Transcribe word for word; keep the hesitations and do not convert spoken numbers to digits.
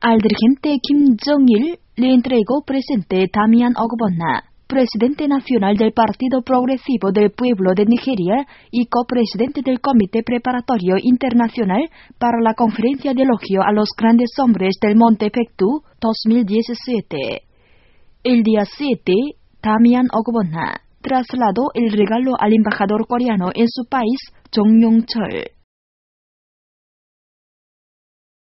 Al dirigente Kim Jong-il le entregó presente Damian Ogbonna, presidente nacional del Partido Progresivo del Pueblo de Nigeria y copresidente del Comité Preparatorio Internacional para la Conferencia de Elogio a los Grandes Hombres del Monte Baekdu dos mil diecisiete. El día siete, Damian Ogbonna trasladó el regalo al embajador coreano en su país, Jong Yong-chol.